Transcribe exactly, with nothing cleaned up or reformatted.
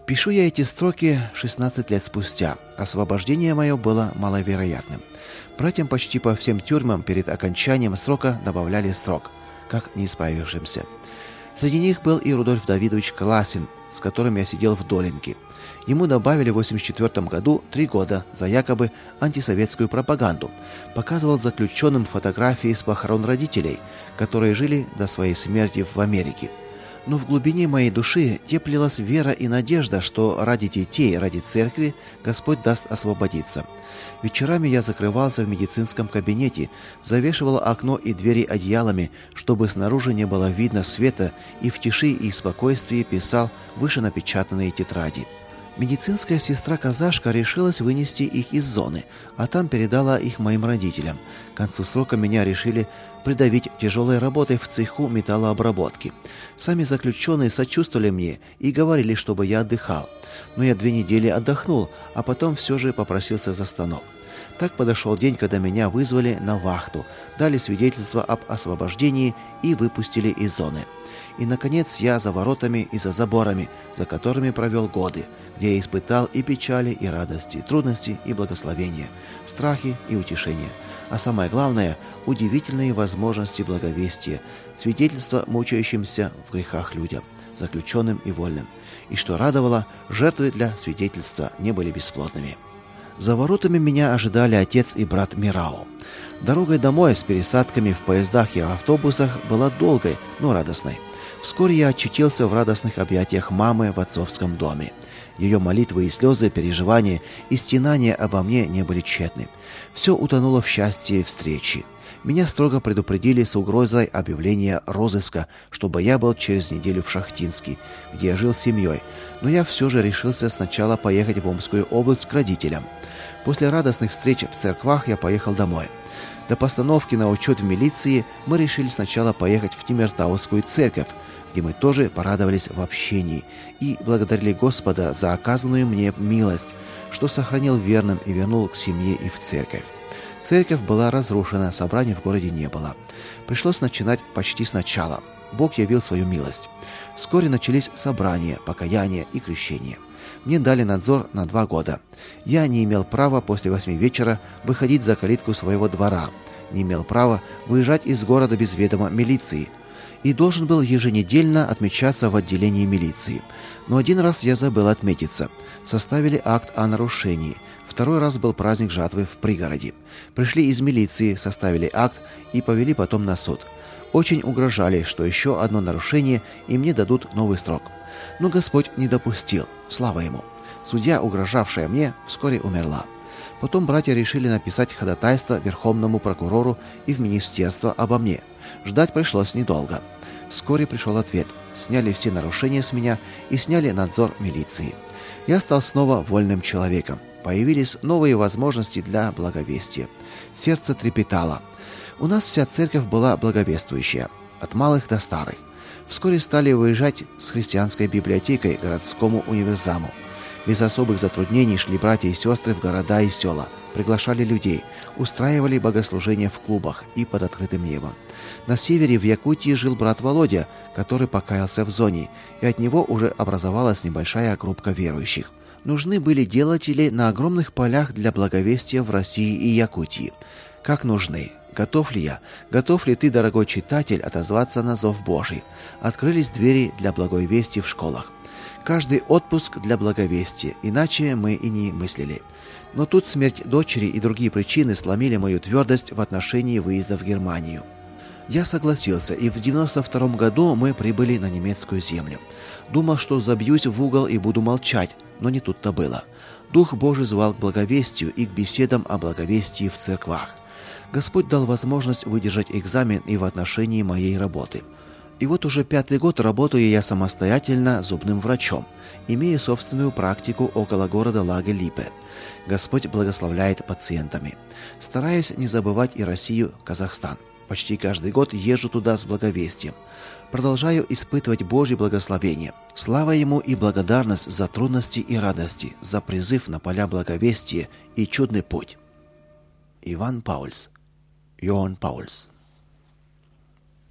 Пишу я эти строки шестнадцать лет спустя. Освобождение мое было маловероятным. Братьям почти по всем тюрьмам перед окончанием срока добавляли срок, как неисправившимся. Среди них был и Рудольф Давидович Класин, с которым я сидел в Долинке. Ему добавили в восемьдесят четвёртом году три года за якобы антисоветскую пропаганду. Показывал заключенным фотографии с похорон родителей, которые жили до своей смерти в Америке. Но в глубине моей души теплилась вера и надежда, что ради детей, ради церкви Господь даст освободиться. Вечерами я закрывался в медицинском кабинете, завешивал окно и двери одеялами, чтобы снаружи не было видно света, и в тиши и спокойствии писал вышенапечатанные тетради. Медицинская сестра-казашка решилась вынести их из зоны, а там передала их моим родителям. К концу срока меня решили придавить тяжелой работой в цеху металлообработки. Сами заключенные сочувствовали мне и говорили, чтобы я отдыхал. Но я две недели отдохнул, а потом все же попросился за станок. Так подошел день, когда меня вызвали на вахту, дали свидетельство об освобождении и выпустили из зоны. И, наконец, я за воротами и за заборами, за которыми провел годы, где я испытал и печали, и радости, трудности и благословения, страхи и утешения. А самое главное – удивительные возможности благовестия, свидетельства мучающимся в грехах людям, заключенным и вольным. И что радовало, жертвы для свидетельства не были бесплодными. За воротами меня ожидали отец и брат Мирао. Дорогой домой с пересадками в поездах и автобусах была долгой, но радостной. Вскоре я очутился в радостных объятиях мамы в отцовском доме. Ее молитвы и слезы, переживания и стенания обо мне не были тщетны. Все утонуло в счастье встречи. Меня строго предупредили с угрозой объявления розыска, чтобы я был через неделю в Шахтинский, где я жил с семьей. Но я все же решился сначала поехать в Омскую область к родителям. После радостных встреч в церквах я поехал домой. До постановки на учет в милиции мы решили сначала поехать в Тимиртаускую церковь, где мы тоже порадовались в общении и благодарили Господа за оказанную мне милость, что сохранил верным и вернул к семье и в церковь. Церковь была разрушена, собраний в городе не было. Пришлось начинать почти сначала. Бог явил свою милость. Вскоре начались собрания, покаяние и крещение. Мне дали надзор на два года. Я не имел права после восьми вечера выходить за калитку своего двора, не имел права выезжать из города без ведома милиции и должен был еженедельно отмечаться в отделении милиции. Но один раз я забыл отметиться. Составили акт о нарушении. Второй раз был праздник жатвы в пригороде. Пришли из милиции, составили акт и повели потом на суд. Очень угрожали, что еще одно нарушение, и мне дадут новый срок. Но Господь не допустил, слава Ему. Судья, угрожавшая мне, вскоре умерла. Потом братья решили написать ходатайство Верховному прокурору и в министерство обо мне. Ждать пришлось недолго. Вскоре пришел ответ. Сняли все нарушения с меня и сняли надзор милиции. Я стал снова вольным человеком. Появились новые возможности для благовестия. Сердце трепетало. У нас вся церковь была благовествующая, от малых до старых. Вскоре стали выезжать с христианской библиотекой к городскому универсаму. Без особых затруднений шли братья и сестры в города и села, приглашали людей, устраивали богослужения в клубах и под открытым небом. На севере в Якутии жил брат Володя, который покаялся в зоне, и от него уже образовалась небольшая группа верующих. Нужны были делатели на огромных полях для благовестия в России и Якутии. Как нужны? Готов ли я? Готов ли ты, дорогой читатель, отозваться на зов Божий? Открылись двери для благой вести в школах. Каждый отпуск для благовестия, иначе мы и не мыслили. Но тут смерть дочери и другие причины сломили мою твердость в отношении выезда в Германию. Я согласился, и в девяносто втором году мы прибыли на немецкую землю. Думал, что забьюсь в угол и буду молчать, но не тут-то было. Дух Божий звал к благовестию и к беседам о благовестии в церквах. Господь дал возможность выдержать экзамен и в отношении моей работы. И вот уже пятый год работаю я самостоятельно зубным врачом, имея собственную практику около города Лаге-Липе. Господь благословляет пациентами. Стараюсь не забывать и Россию, Казахстан. Почти каждый год езжу туда с благовестием. Продолжаю испытывать Божье благословение. Слава Ему и благодарность за трудности и радости, за призыв на поля благовестия и чудный путь. Иван Паульс. Йоанн Паульс.